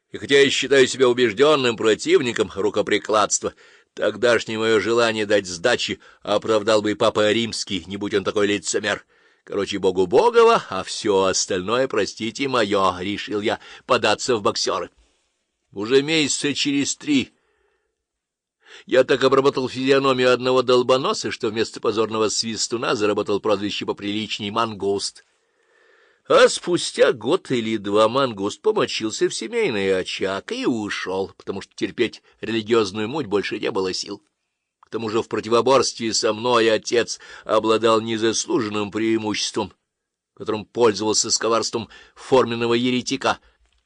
И хотя я считаю себя убежденным противником рукоприкладства, тогдашнее мое желание дать сдачи оправдал бы и Папа Римский, не будь он такой лицемер. Короче, Богу богово, а все остальное, простите, мое, решил я податься в боксеры. Уже месяца через 3 я так обработал физиономию одного долбоноса, что вместо позорного свистуна заработал прозвище поприличней «Мангуст». А спустя год или 2 Мангуст помочился в семейный очаг и ушел, потому что терпеть религиозную муть больше не было сил. К тому же в противоборстве со мной отец обладал незаслуженным преимуществом, которым пользовался с коварством форменного еретика.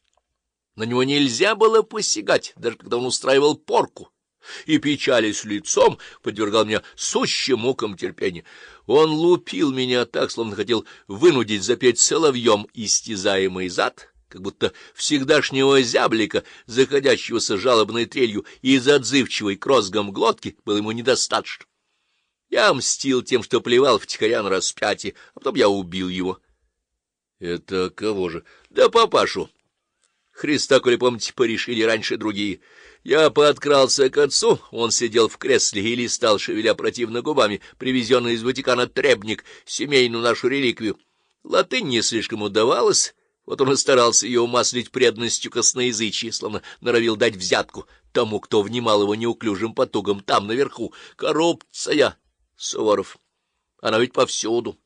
На него нельзя было посягать, даже когда он устраивал порку, и, печалясь лицом, подвергал меня сущим мукам терпения. Он лупил меня так, словно хотел вынудить запеть соловьем истязаемый зад, как будто всегдашнего зяблика, заходящегося жалобной трелью из отзывчивой к розгам глотки, было ему недостаточно. Я мстил тем, что плевал втихаря на распятие, а потом я убил его. — Это кого же? — Да папашу. Христа, коли помните, порешили раньше другие. Я подкрался к отцу, он сидел в кресле и листал, шевеля противно губами, привезенный из Ватикана требник, семейную нашу реликвию. Латынь не слишком удавалась, вот он и старался ее умаслить преданностью косноязычия, словно норовил дать взятку тому, кто внимал его неуклюжим потугам там, наверху. Коррупция, Суворов, она ведь повсюду.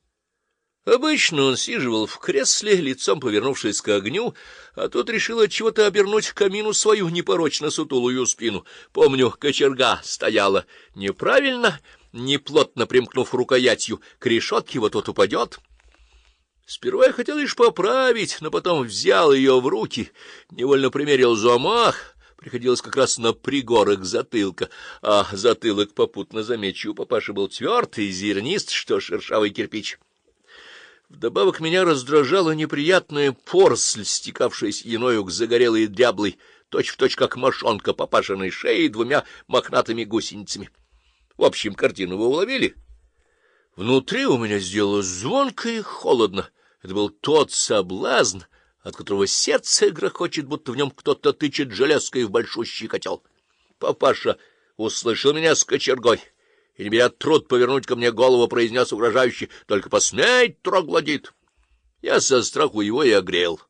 Обычно он сиживал в кресле, лицом повернувшись к огню, а тут решил от чего-то обернуть к камину свою непорочно сутулую спину. Помню, кочерга стояла неправильно, неплотно примкнув рукоятью к решетке, вот тут упадет. Сперва я хотел лишь поправить, но потом взял ее в руки, невольно примерил замах. Приходилось как раз на пригорок затылка, а затылок, попутно замечу, у папаши был твердый и зернист, что шершавый кирпич. Вдобавок меня раздражала неприятная поросль, стекавшая сединою к загорелой и дряблой, точь-в-точь как мошонка папашиной шеи 2 мохнатыми гусеницами. В общем, картину вы уловили? Внутри у меня сделалось звонко и холодно. Это был тот соблазн, от которого сердце грохочет, будто в нем кто-то тычет железкой в большущий котел. Папаша услышал меня с кочергой и, не беря труд повернуть ко мне голову, произнес угрожающе: — Только посмей, троглодит! Я со страху его и огрел.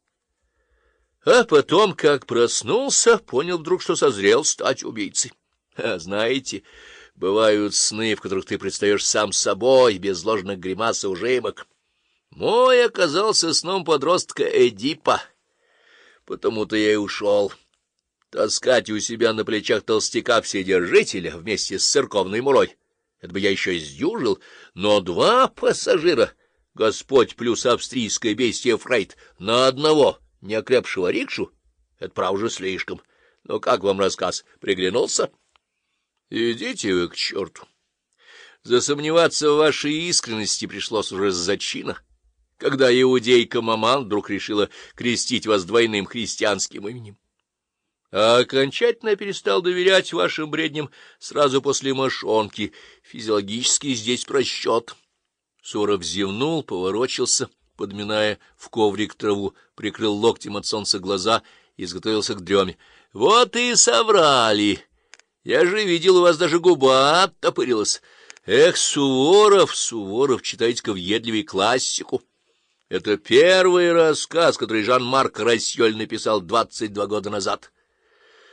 А потом, как проснулся, понял вдруг, что созрел стать убийцей. Знаете, бывают сны, в которых ты предстаешь сам собой, без ложных гримас и ужимок. Мой оказался сном подростка Эдипа, потому-то я и ушел. Таскать у себя на плечах толстяка-вседержителя вместе с церковной мурой — это бы я еще сдюжил, но 2 пассажира, Господь плюс австрийское бестие Фрейд, на одного неокрепшего рикшу — это, право же, слишком. Ну, как вам рассказ? Приглянулся? Идите вы к черту. Засомневаться в вашей искренности пришлось уже с зачина, когда иудейка-маман вдруг решила крестить вас двойным христианским именем. А окончательно перестал доверять вашим бредням сразу после мошонки. Физиологически здесь просчет. Суворов зевнул, поворочился, подминая в коврик траву, прикрыл локтем от солнца глаза и изготовился к дреме. — Вот и соврали! Я же видел, у вас даже губа оттопырилась. Эх, Суворов, Суворов, читайте-ка въедливей классику. Это первый рассказ, который Жан-Марк Рассьоль написал 22 года назад.